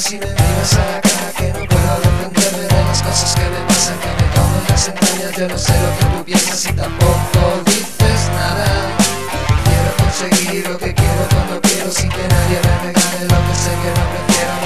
si me miras a la cara que no puedo defenderme de las cosas que me pasan, que me como en las entrañas. Yo no sé lo que tú piensas y tampoco dices nada. Quiero conseguir lo que quiero cuando quiero, sin que nadie me regale lo que sé que no prefiero.